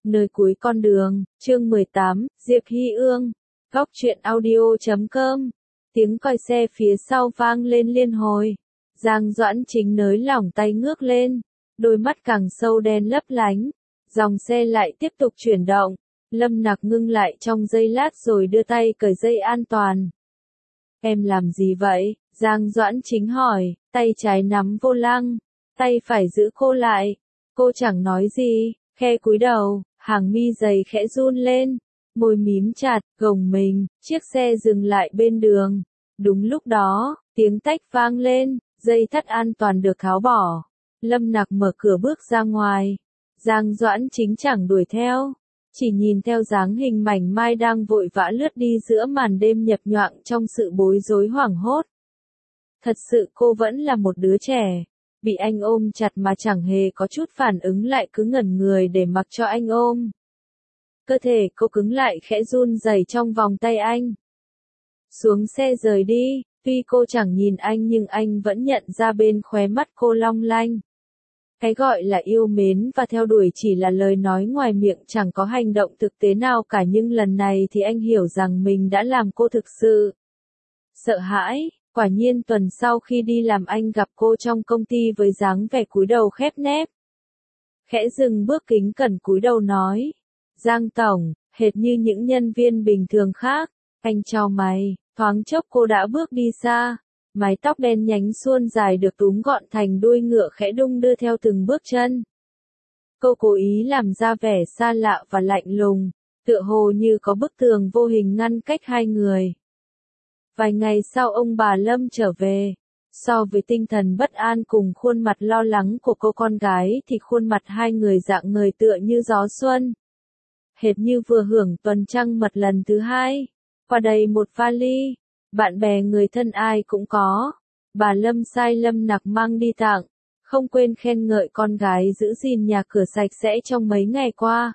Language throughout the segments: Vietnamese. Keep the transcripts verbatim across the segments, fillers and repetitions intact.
Nơi cuối con đường, chương mười tám, Diệp Hy Ương. Góc truyện audio chấm com. Tiếng còi xe phía sau vang lên liên hồi. Giang Doãn Chính nới lỏng tay ngước lên, đôi mắt càng sâu đen lấp lánh. Dòng xe lại tiếp tục chuyển động. Lâm Nặc ngưng lại trong giây lát rồi đưa tay cởi dây an toàn. Em làm gì vậy? Giang Doãn Chính hỏi, tay trái nắm vô lăng, tay phải giữ cô lại. Cô chẳng nói gì, khe cúi đầu, hàng mi dày khẽ run lên, môi mím chặt, gồng mình, chiếc xe dừng lại bên đường. Đúng lúc đó, tiếng tách vang lên, dây thắt an toàn được tháo bỏ. Lâm Nặc mở cửa bước ra ngoài. Giang Doãn Chính chẳng đuổi theo, chỉ nhìn theo dáng hình mảnh mai đang vội vã lướt đi giữa màn đêm nhập nhoạng trong sự bối rối hoảng hốt. Thật sự cô vẫn là một đứa trẻ, bị anh ôm chặt mà chẳng hề có chút phản ứng lại, cứ ngẩn người để mặc cho anh ôm. Cơ thể cô cứng lại khẽ run rẩy trong vòng tay anh. Xuống xe rời đi, tuy cô chẳng nhìn anh nhưng anh vẫn nhận ra bên khóe mắt cô long lanh. Cái gọi là yêu mến và theo đuổi chỉ là lời nói ngoài miệng, chẳng có hành động thực tế nào cả, nhưng lần này thì anh hiểu rằng mình đã làm cô thực sự sợ hãi. Quả nhiên tuần sau khi đi làm anh gặp cô trong công ty với dáng vẻ cúi đầu khép nép. Khẽ dừng bước kính cẩn cúi đầu nói, Giang Tổng, hệt như những nhân viên bình thường khác. Anh chau mày, thoáng chốc cô đã bước đi xa. Mái tóc đen nhánh suôn dài được túm gọn thành đuôi ngựa khẽ đung đưa theo từng bước chân. Cô cố ý làm ra vẻ xa lạ và lạnh lùng, tựa hồ như có bức tường vô hình ngăn cách hai người. Vài ngày sau ông bà Lâm trở về. So với tinh thần bất an cùng khuôn mặt lo lắng của cô con gái thì khuôn mặt hai người dạng người tựa như gió xuân. Hệt như vừa hưởng tuần trăng mật lần thứ hai. Qua đây một vali, bạn bè người thân ai cũng có. Bà Lâm sai Lâm Nặc mang đi tặng, không quên khen ngợi con gái giữ gìn nhà cửa sạch sẽ trong mấy ngày qua.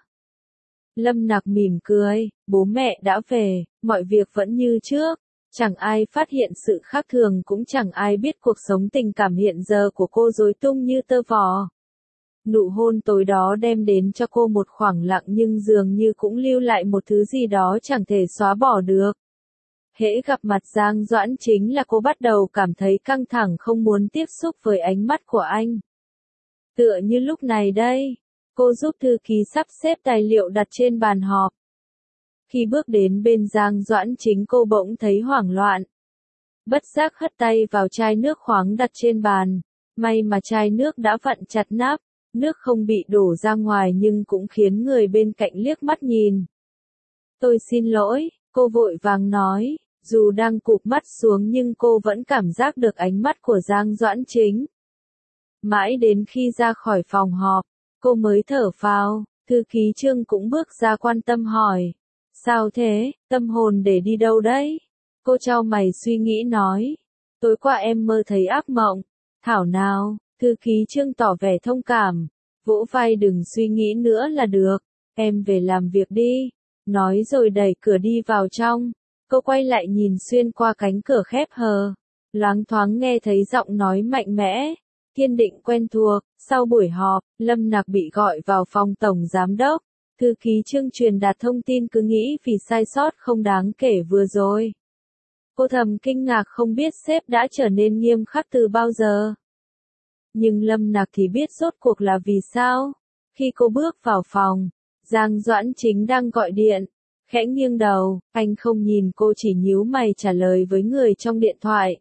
Lâm Nặc mỉm cười, bố mẹ đã về, mọi việc vẫn như trước. Chẳng ai phát hiện sự khác thường, cũng chẳng ai biết cuộc sống tình cảm hiện giờ của cô rối tung như tơ vò. Nụ hôn tối đó đem đến cho cô một khoảng lặng, nhưng dường như cũng lưu lại một thứ gì đó chẳng thể xóa bỏ được. Hễ gặp mặt Giang Doãn Chính là cô bắt đầu cảm thấy căng thẳng, không muốn tiếp xúc với ánh mắt của anh. Tựa như lúc này đây, cô giúp thư ký sắp xếp tài liệu đặt trên bàn họp. Khi bước đến bên Giang Doãn Chính cô bỗng thấy hoảng loạn. Bất giác hất tay vào chai nước khoáng đặt trên bàn. May mà chai nước đã vặn chặt nắp, nước không bị đổ ra ngoài nhưng cũng khiến người bên cạnh liếc mắt nhìn. Tôi xin lỗi, cô vội vàng nói, dù đang cụp mắt xuống nhưng cô vẫn cảm giác được ánh mắt của Giang Doãn Chính. Mãi đến khi ra khỏi phòng họp, cô mới thở phào. Thư ký Trương cũng bước ra quan tâm hỏi. Sao thế, tâm hồn để đi đâu đấy? Cô chau mày suy nghĩ nói. Tối qua em mơ thấy ác mộng. Thảo nào, thư ký Trương tỏ vẻ thông cảm. Vỗ vai, đừng suy nghĩ nữa là được. Em về làm việc đi. Nói rồi đẩy cửa đi vào trong. Cô quay lại nhìn xuyên qua cánh cửa khép hờ. Loáng thoáng nghe thấy giọng nói mạnh mẽ, kiên định quen thuộc. Sau buổi họp, Lâm Nặc bị gọi vào phòng tổng giám đốc. Thư ký Trương truyền đạt thông tin, cứ nghĩ vì sai sót không đáng kể vừa rồi. Cô thầm kinh ngạc không biết sếp đã trở nên nghiêm khắc từ bao giờ. Nhưng Lâm Nặc thì biết rốt cuộc là vì sao. Khi cô bước vào phòng, Giang Doãn Chính đang gọi điện. Khẽ nghiêng đầu, anh không nhìn cô, chỉ nhíu mày trả lời với người trong điện thoại.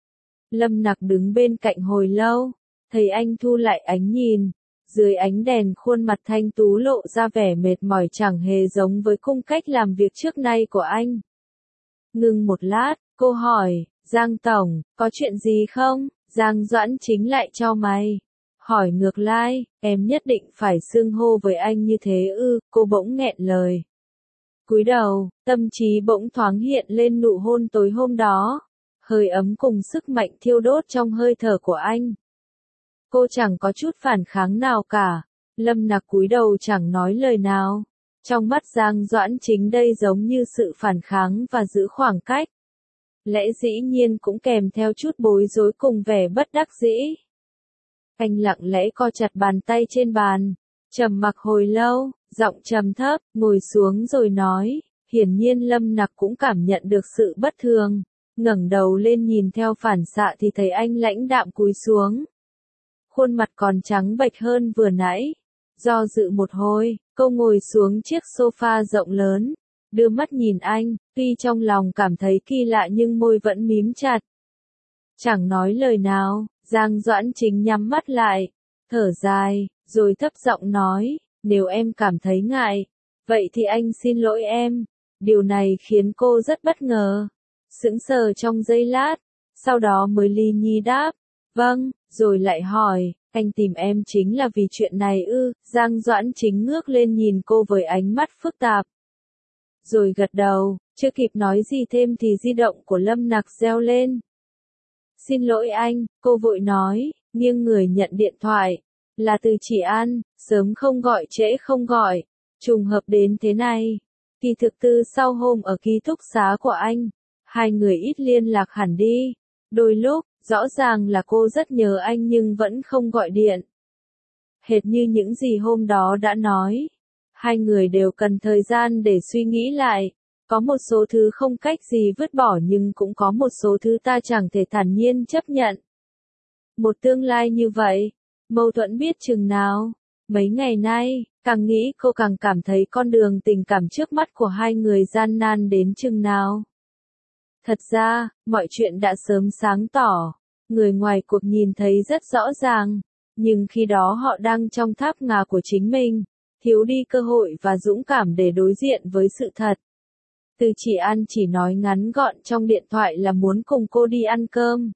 Lâm Nặc đứng bên cạnh hồi lâu, thấy anh thu lại ánh nhìn. Dưới ánh đèn khuôn mặt thanh tú lộ ra vẻ mệt mỏi, chẳng hề giống với cung cách làm việc trước nay của anh. Ngừng một lát, cô hỏi, Giang Tổng, có chuyện gì không? Giang Doãn Chính lại chau mày. Hỏi ngược lại, em nhất định phải xưng hô với anh như thế ư? Cô bỗng nghẹn lời. Cúi đầu, tâm trí bỗng thoáng hiện lên nụ hôn tối hôm đó. Hơi ấm cùng sức mạnh thiêu đốt trong hơi thở của anh. Cô chẳng có chút phản kháng nào cả. Lâm Nặc cúi đầu chẳng nói lời nào. Trong mắt Giang Doãn Chính đây giống như sự phản kháng và giữ khoảng cách. Lẽ dĩ nhiên cũng kèm theo chút bối rối cùng vẻ bất đắc dĩ. Anh lặng lẽ co chặt bàn tay trên bàn, Trầm mặc hồi lâu, giọng trầm thấp, ngồi xuống rồi nói, hiển nhiên Lâm Nặc cũng cảm nhận được sự bất thường, ngẩng đầu lên nhìn theo phản xạ thì thấy anh lãnh đạm cúi xuống. Khuôn mặt còn trắng bệch hơn vừa nãy. Do dự một hồi, cô ngồi xuống chiếc sofa rộng lớn, đưa mắt nhìn anh, tuy trong lòng cảm thấy kỳ lạ nhưng môi vẫn mím chặt. Chẳng nói lời nào, Giang Doãn Chính nhắm mắt lại, thở dài, rồi thấp giọng nói, nếu em cảm thấy ngại, vậy thì anh xin lỗi em. Điều này khiến cô rất bất ngờ, sững sờ trong giây lát, sau đó mới li nhi đáp, vâng, rồi lại hỏi, anh tìm em chính là vì chuyện này ư? Giang Doãn Chính ngước lên nhìn cô với ánh mắt phức tạp. Rồi gật đầu, chưa kịp nói gì thêm thì di động của Lâm Nặc reo lên. Xin lỗi anh, cô vội nói, nghiêng người nhận điện thoại. Là từ chị An, sớm không gọi trễ không gọi, trùng hợp đến thế này. Kỳ thực từ sau hôm ở ký túc xá của anh, hai người ít liên lạc hẳn đi. Đôi lúc, rõ ràng là cô rất nhớ anh nhưng vẫn không gọi điện. Hệt như những gì hôm đó đã nói. Hai người đều cần thời gian để suy nghĩ lại. Có một số thứ không cách gì vứt bỏ nhưng cũng có một số thứ ta chẳng thể thản nhiên chấp nhận. Một tương lai như vậy, mâu thuẫn biết chừng nào. Mấy ngày nay, càng nghĩ cô càng cảm thấy con đường tình cảm trước mắt của hai người gian nan đến chừng nào. Thật ra, mọi chuyện đã sớm sáng tỏ, người ngoài cuộc nhìn thấy rất rõ ràng, nhưng khi đó họ đang trong tháp ngà của chính mình, thiếu đi cơ hội và dũng cảm để đối diện với sự thật. Từ Chỉ An chỉ nói ngắn gọn trong điện thoại là muốn cùng cô đi ăn cơm.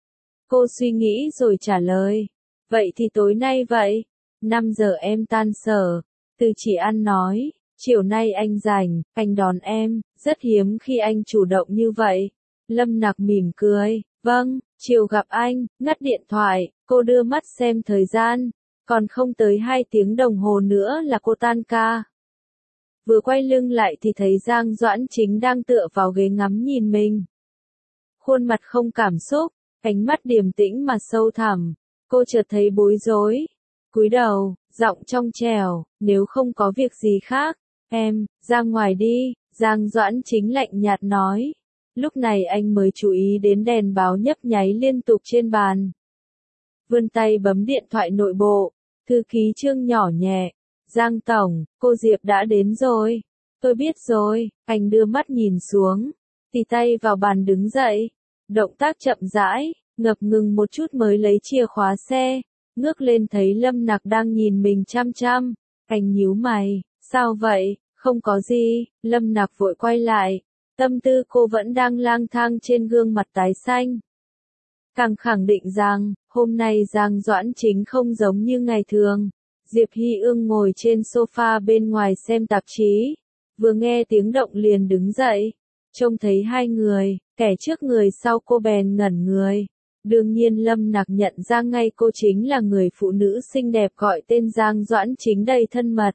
Cô suy nghĩ rồi trả lời, vậy thì tối nay vậy, năm giờ em tan sở. Từ Chỉ An nói, chiều nay anh rảnh, anh đón em, rất hiếm khi anh chủ động như vậy. Lâm Nặc mỉm cười, vâng, chiều gặp anh. Ngắt điện thoại, cô đưa mắt xem thời gian, còn không tới hai tiếng đồng hồ nữa là cô tan ca. Vừa quay lưng lại thì thấy Giang Doãn Chính đang tựa vào ghế ngắm nhìn mình. Khuôn mặt không cảm xúc, ánh mắt điềm tĩnh mà sâu thẳm, cô chợt thấy bối rối. Cúi đầu, giọng trong trẻo, nếu không có việc gì khác, em, ra ngoài đi. Giang Doãn Chính lạnh nhạt nói. Lúc này anh mới chú ý đến đèn báo nhấp nháy liên tục trên bàn. Vươn tay bấm điện thoại nội bộ, thư ký Trương nhỏ nhẹ. Giang Tổng, cô Diệp đã đến rồi. Tôi biết rồi. Anh đưa mắt nhìn xuống, tì tay vào bàn đứng dậy. Động tác chậm rãi, ngập ngừng một chút mới lấy chìa khóa xe. Ngước lên thấy Lâm Nặc đang nhìn mình chăm chăm. Anh nhíu mày, sao vậy? Không có gì. Lâm Nặc vội quay lại. Tâm tư cô vẫn đang lang thang trên gương mặt tái xanh. Càng khẳng định rằng, hôm nay Giang Doãn Chính không giống như ngày thường. Diệp Hy Ương ngồi trên sofa bên ngoài xem tạp chí. Vừa nghe tiếng động liền đứng dậy. Trông thấy hai người, kẻ trước người sau cô bèn ngẩn người. Đương nhiên Lâm Nặc nhận ra ngay cô chính là người phụ nữ xinh đẹp gọi tên Giang Doãn Chính đầy thân mật.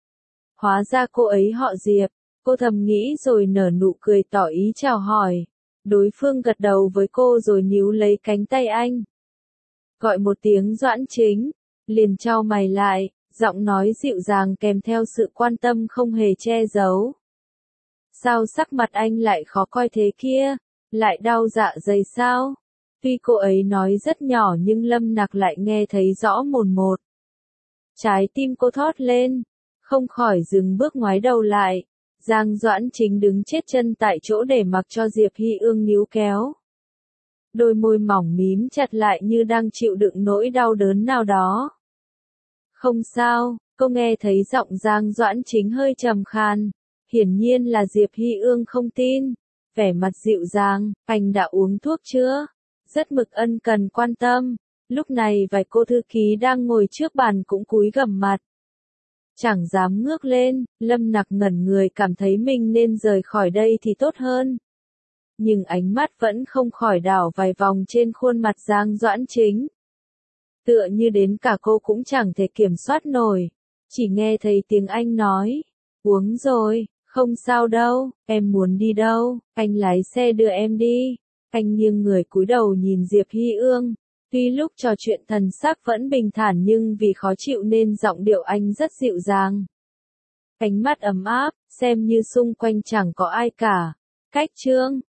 Hóa ra cô ấy họ Diệp. Cô thầm nghĩ rồi nở nụ cười tỏ ý chào hỏi. Đối phương gật đầu với cô rồi níu lấy cánh tay anh. Gọi một tiếng Doãn Chính, liền chau mày lại, giọng nói dịu dàng kèm theo sự quan tâm không hề che giấu. Sao sắc mặt anh lại khó coi thế kia? Lại đau dạ dày sao? Tuy cô ấy nói rất nhỏ nhưng Lâm Nặc lại nghe thấy rõ mồn một. Trái tim cô thót lên, không khỏi dừng bước ngoái đầu lại. Giang Doãn Chính đứng chết chân tại chỗ để mặc cho Diệp Hy Ương níu kéo. Đôi môi mỏng mím chặt lại như đang chịu đựng nỗi đau đớn nào đó. Không sao, cô nghe thấy giọng Giang Doãn Chính hơi trầm khan. Hiển nhiên là Diệp Hy Ương không tin. Vẻ mặt dịu dàng, anh đã uống thuốc chưa? Rất mực ân cần quan tâm. Lúc này vài cô thư ký đang ngồi trước bàn cũng cúi gằm mặt. Chẳng dám ngước lên, Lâm Nặc ngẩn người cảm thấy mình nên rời khỏi đây thì tốt hơn. Nhưng ánh mắt vẫn không khỏi đảo vài vòng trên khuôn mặt Giang Doãn Chính. Tựa như đến cả cô cũng chẳng thể kiểm soát nổi. Chỉ nghe thấy tiếng anh nói, uống rồi, không sao đâu, em muốn đi đâu, anh lái xe đưa em đi. Anh nghiêng người cúi đầu nhìn Diệp Hy Ương, Tuy lúc trò chuyện thần sắc vẫn bình thản nhưng vì khó chịu nên giọng điệu anh rất dịu dàng. Ánh mắt ấm áp, xem như xung quanh chẳng có ai cả. Cách Trương